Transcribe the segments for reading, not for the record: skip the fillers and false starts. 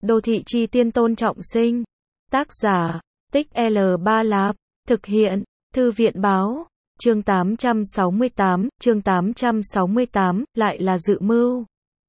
Đô thị chi tiên Tôn Trọng Sinh. Tác giả, Tích L3 Lạp. Thực hiện, Thư viện báo. Chương 868, lại là dự mưu.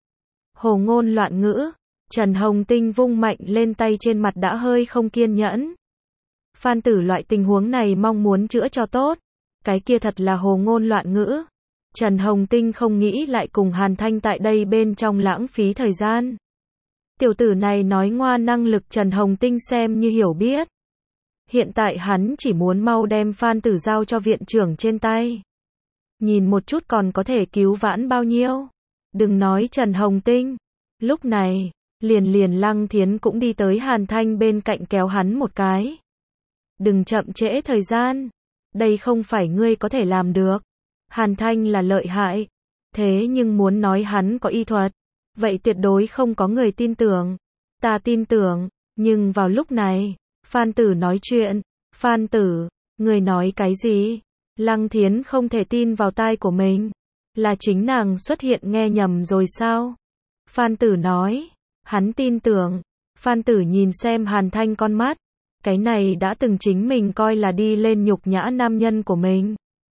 Hồ ngôn loạn ngữ. Trần Hồng Tinh vung mạnh lên tay trên mặt đã hơi không kiên nhẫn. Phan Tử loại tình huống này mong muốn chữa cho tốt. Cái kia thật là hồ ngôn loạn ngữ. Trần Hồng Tinh không nghĩ lại cùng Hàn Thanh tại đây bên trong lãng phí thời gian. Tiểu tử này nói ngoa năng lực Trần Hồng Tinh xem như hiểu biết. Hiện tại hắn chỉ muốn mau đem Phan Tử giao cho viện trưởng trên tay. Nhìn một chút còn có thể cứu vãn bao nhiêu. Đừng nói Trần Hồng Tinh. Lúc này, liền Lăng Thiến cũng đi tới Hàn Thanh bên cạnh kéo hắn một cái. Đừng chậm trễ thời gian. Đây không phải ngươi có thể làm được. Hàn Thanh là lợi hại. Thế nhưng muốn nói hắn có y thuật. Vậy tuyệt đối không có người tin tưởng. Ta tin tưởng. Nhưng vào lúc này, Phan Tử nói chuyện. Phan Tử, ngươi nói cái gì? Lăng Thiến không thể tin vào tai của mình. Là chính nàng xuất hiện nghe nhầm rồi sao? Phan Tử nói. Hắn tin tưởng. Phan Tử nhìn xem Hàn Thanh con mắt. Cái này đã từng chính mình coi là đi lên nhục nhã nam nhân của mình.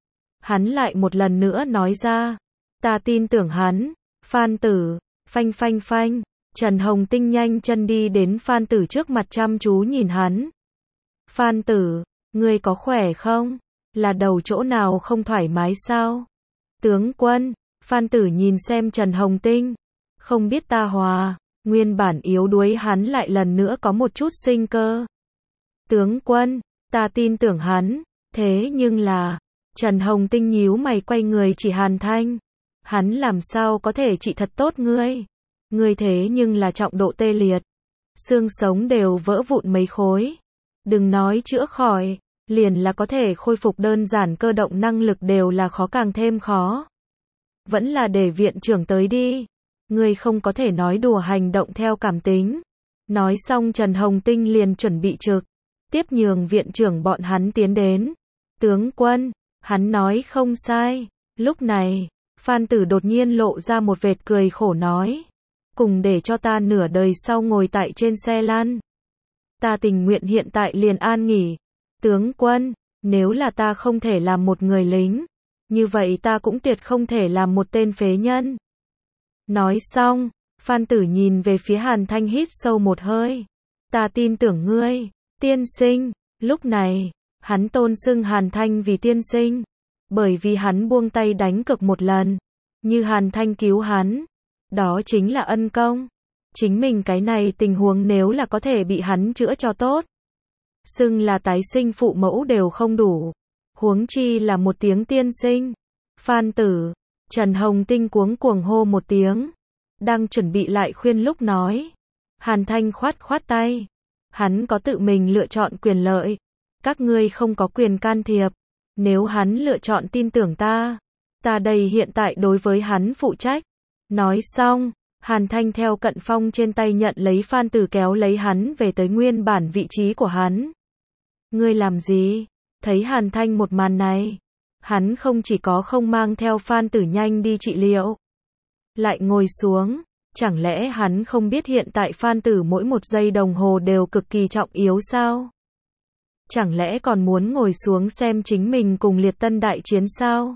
Hắn lại một lần nữa nói ra. Ta tin tưởng hắn. Phan Tử, phanh. Trần Hồng Tinh nhanh chân đi đến Phan Tử trước mặt chăm chú nhìn hắn. Phan Tử, ngươi có khỏe không? Là đầu chỗ nào không thoải mái sao? Tướng quân, Phan Tử nhìn xem Trần Hồng Tinh. Không biết ta hòa, nguyên bản yếu đuối hắn lại lần nữa có một chút sinh cơ. Tướng quân, ta tin tưởng hắn, thế nhưng là... Trần Hồng Tinh nhíu mày quay người chỉ Hàn Thanh. Hắn làm sao có thể trị thật tốt ngươi? Ngươi thế nhưng là trọng độ tê liệt. Xương sống đều vỡ vụn mấy khối. Đừng nói chữa khỏi, liền là có thể khôi phục đơn giản cơ động năng lực đều là khó càng thêm khó. Vẫn là để viện trưởng tới đi. Ngươi không có thể nói đùa hành động theo cảm tính. Nói xong Trần Hồng Tinh liền chuẩn bị trực tiếp nhường viện trưởng bọn hắn tiến đến. Tướng quân, hắn nói không sai. Lúc này, Phan Tử đột nhiên lộ ra một vệt cười khổ nói. Cùng để cho ta nửa đời sau ngồi tại trên xe lăn. Ta tình nguyện hiện tại liền an nghỉ. Tướng quân, nếu là ta không thể làm một người lính, như vậy ta cũng tuyệt không thể làm một tên phế nhân. Nói xong, Phan Tử nhìn về phía Hàn Thanh hít sâu một hơi. Ta tin tưởng ngươi, tiên sinh. Lúc này, hắn tôn xưng Hàn Thanh vì tiên sinh. Bởi vì hắn buông tay đánh cược một lần. Như Hàn Thanh cứu hắn. Đó chính là ân công. Chính mình cái này tình huống nếu là có thể bị hắn chữa cho tốt. Xưng là tái sinh phụ mẫu đều không đủ. Huống chi là một tiếng tiên sinh. Phan Tử, Trần Hồng Tinh cuống cuồng hô một tiếng. Đang chuẩn bị lại khuyên lúc nói. Hàn Thanh khoát tay. Hắn có tự mình lựa chọn quyền lợi. Các ngươi không có quyền can thiệp. Nếu hắn lựa chọn tin tưởng ta đây hiện tại đối với hắn phụ trách. Nói xong, Hàn Thanh theo cận phong trên tay nhận lấy Phan Tử kéo lấy hắn về tới nguyên bản vị trí của hắn. Ngươi làm gì? Thấy Hàn Thanh một màn này, hắn không chỉ có không mang theo Phan Tử nhanh đi trị liệu, lại ngồi xuống. Chẳng lẽ hắn không biết hiện tại Phan Tử mỗi một giây đồng hồ đều cực kỳ trọng yếu sao? Chẳng lẽ còn muốn ngồi xuống xem chính mình cùng Liệt Tân đại chiến sao?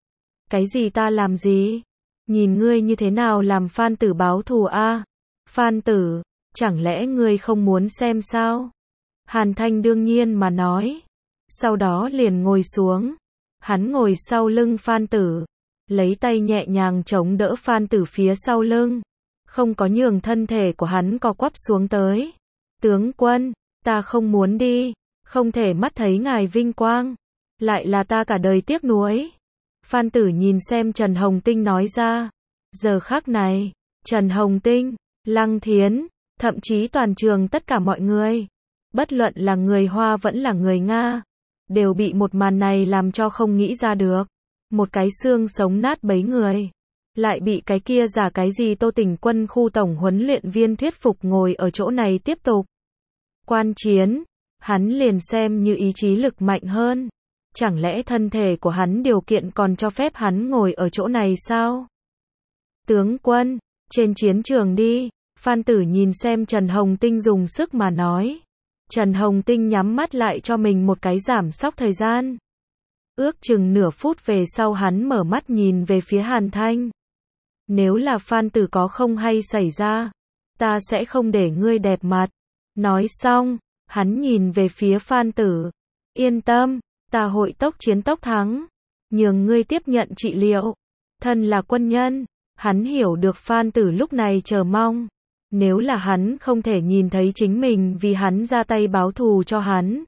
Cái gì ta làm gì? Nhìn ngươi như thế nào làm Phan Tử báo thù a? Phan Tử, chẳng lẽ ngươi không muốn xem sao? Hàn Thanh đương nhiên mà nói. Sau đó liền ngồi xuống. Hắn ngồi sau lưng Phan Tử. Lấy tay nhẹ nhàng chống đỡ Phan Tử phía sau lưng. Không có nhường thân thể của hắn co quắp xuống tới. Tướng quân, ta không muốn đi. Không thể mắt thấy ngài vinh quang. Lại là ta cả đời tiếc nuối. Phan Tử nhìn xem Trần Hồng Tinh nói ra. Giờ khắc này, Trần Hồng Tinh, Lăng Thiến, thậm chí toàn trường tất cả mọi người, bất luận là người Hoa vẫn là người Nga, đều bị một màn này làm cho không nghĩ ra được. Một cái xương sống nát bấy người, lại bị cái kia giả cái gì Tô Tỉnh Quân khu tổng huấn luyện viên thuyết phục ngồi ở chỗ này tiếp tục quan chiến. Hắn liền xem như ý chí lực mạnh hơn. Chẳng lẽ thân thể của hắn điều kiện còn cho phép hắn ngồi ở chỗ này sao? Tướng quân, trên chiến trường đi. Phan Tử nhìn xem Trần Hồng Tinh dùng sức mà nói. Trần Hồng Tinh nhắm mắt lại cho mình một cái giảm sóc thời gian. Ước chừng nửa phút về sau hắn mở mắt nhìn về phía Hàn Thanh. Nếu là Phan Tử có không hay xảy ra, ta sẽ không để ngươi đẹp mặt. Nói xong, hắn nhìn về phía Phan Tử. Yên tâm, ta hội tốc chiến tốc thắng. Nhường ngươi tiếp nhận trị liệu. Thân là quân nhân, hắn hiểu được Phan Tử lúc này chờ mong. Nếu là hắn không thể nhìn thấy chính mình vì hắn ra tay báo thù cho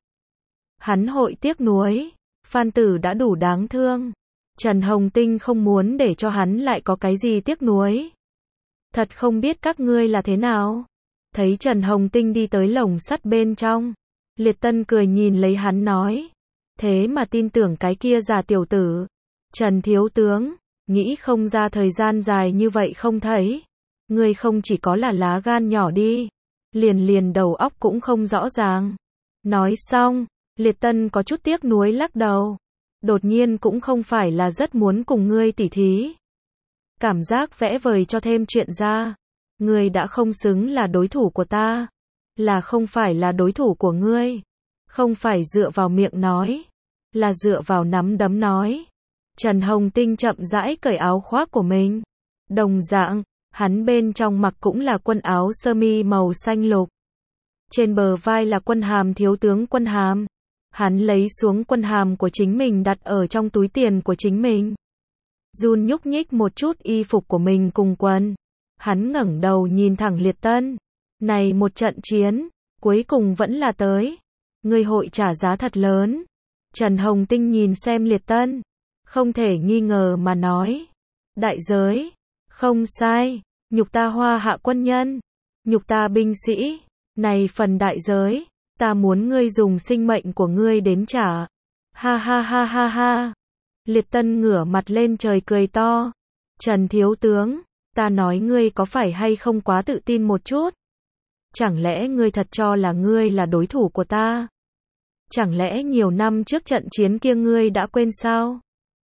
hắn hội tiếc nuối. Phan Tử đã đủ đáng thương. Trần Hồng Tinh không muốn để cho hắn lại có cái gì tiếc nuối. Thật không biết các ngươi là thế nào. Thấy Trần Hồng Tinh đi tới lồng sắt bên trong. Liệt Tân cười nhìn lấy hắn nói. Thế mà tin tưởng cái kia già tiểu tử. Trần thiếu tướng, nghĩ không ra thời gian dài như vậy không thấy. Ngươi không chỉ có là lá gan nhỏ đi. Liền đầu óc cũng không rõ ràng. Nói xong, Liệt Tân có chút tiếc nuối lắc đầu. Đột nhiên cũng không phải là rất muốn cùng ngươi tỉ thí. Cảm giác vẽ vời cho thêm chuyện ra. Ngươi đã không xứng là đối thủ của ta. Là không phải là đối thủ của ngươi. Không phải dựa vào miệng nói. Là dựa vào nắm đấm nói. Trần Hồng Tinh chậm rãi cởi áo khoác của mình. Đồng dạng, hắn bên trong mặc cũng là quần áo sơ mi màu xanh lục. Trên bờ vai là quân hàm thiếu tướng quân hàm. Hắn lấy xuống quân hàm của chính mình đặt ở trong túi tiền của chính mình. Jun nhúc nhích một chút y phục của mình cùng quần. Hắn ngẩng đầu nhìn thẳng Liệt Tân. Này một trận chiến, cuối cùng vẫn là tới. Ngươi hội trả giá thật lớn. Trần Hồng Tinh nhìn xem Liệt Tân. Không thể nghi ngờ mà nói. Đại giới. Không sai. Nhục ta Hoa Hạ quân nhân. Nhục ta binh sĩ. Này phần đại giới. Ta muốn ngươi dùng sinh mệnh của ngươi đến trả. Ha ha ha ha ha. Liệt Tân ngửa mặt lên trời cười to. Trần thiếu tướng, ta nói ngươi có phải hay không quá tự tin một chút? Chẳng lẽ ngươi thật cho là ngươi là đối thủ của ta? Chẳng lẽ nhiều năm trước trận chiến kia ngươi đã quên sao?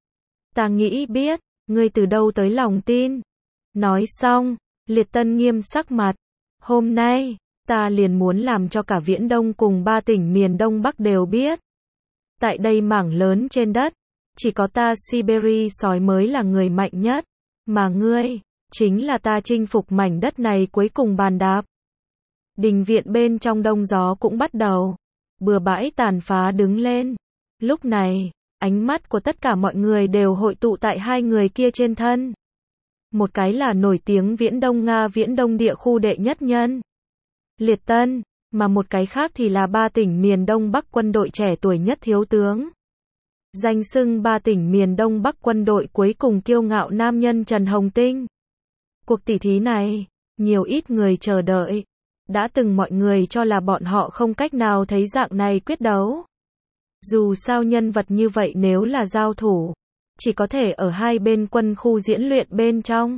Ta nghĩ biết, ngươi từ đâu tới lòng tin? Nói xong, Liệt Tân nghiêm sắc mặt. Hôm nay, ta liền muốn làm cho cả Viễn Đông cùng 3 tỉnh miền Đông Bắc đều biết. Tại đây mảng lớn trên đất, chỉ có ta Siberia sói mới là người mạnh nhất. Mà ngươi, chính là ta chinh phục mảnh đất này cuối cùng bàn đạp. Đình viện bên trong đông gió cũng bắt đầu. Bừa bãi tàn phá đứng lên. Lúc này, ánh mắt của tất cả mọi người đều hội tụ tại hai người kia trên thân. Một cái là nổi tiếng Viễn Đông Nga Viễn Đông địa khu đệ nhất nhân. Liệt Tân, mà một cái khác thì là 3 tỉnh miền Đông Bắc quân đội trẻ tuổi nhất thiếu tướng. Danh xưng 3 tỉnh miền Đông Bắc quân đội cuối cùng kiêu ngạo nam nhân Trần Hồng Tinh. Cuộc tỷ thí này, nhiều ít người chờ đợi. Đã từng mọi người cho là bọn họ không cách nào thấy dạng này quyết đấu. Dù sao nhân vật như vậy nếu là giao thủ, chỉ có thể ở hai bên quân khu diễn luyện bên trong.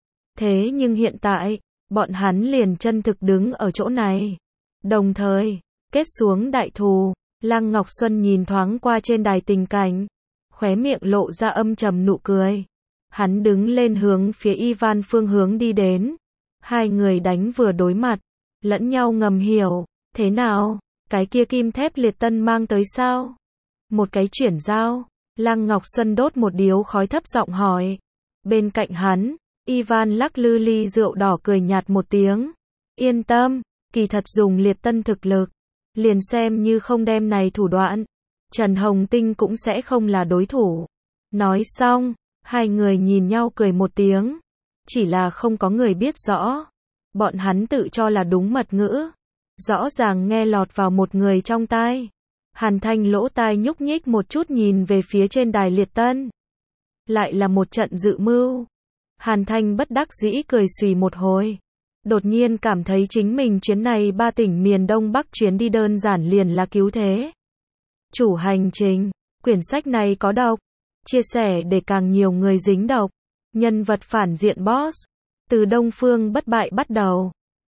Thế nhưng hiện tại, bọn hắn liền chân thực đứng ở chỗ này. Đồng thời, kết xuống đại thù. Lăng Ngọc Xuân nhìn thoáng qua trên đài tình cảnh. Khóe miệng lộ ra âm trầm nụ cười. Hắn đứng lên hướng phía Ivan phương hướng đi đến. Hai người đánh vừa đối mặt. Lẫn nhau ngầm hiểu. Thế nào? Cái kia kim thép Liệt Tân mang tới sao? Một cái chuyển giao. Lăng Ngọc Xuân đốt một điếu khói thấp giọng hỏi. Bên cạnh hắn, Ivan lắc lư ly rượu đỏ cười nhạt một tiếng. Yên tâm, kỳ thật dùng Liệt Tân thực lực. Liền xem như không đem này thủ đoạn. Trần Hồng Tinh cũng sẽ không là đối thủ. Nói xong, hai người nhìn nhau cười một tiếng. Chỉ là không có người biết rõ. Bọn hắn tự cho là đúng mật ngữ. Rõ ràng nghe lọt vào một người trong tai. Hàn Thanh lỗ tai nhúc nhích một chút nhìn về phía trên đài Liệt Tân. Lại là một trận dự mưu. Hàn Thanh bất đắc dĩ cười xùy một hồi. Đột nhiên cảm thấy chính mình chuyến này 3 tỉnh miền Đông Bắc chuyến đi đơn giản liền là cứu thế. Chủ hành trình, quyển sách này có độc. Chia sẻ để càng nhiều người dính độc. Nhân vật phản diện boss. Từ Đông Phương bất bại bắt đầu.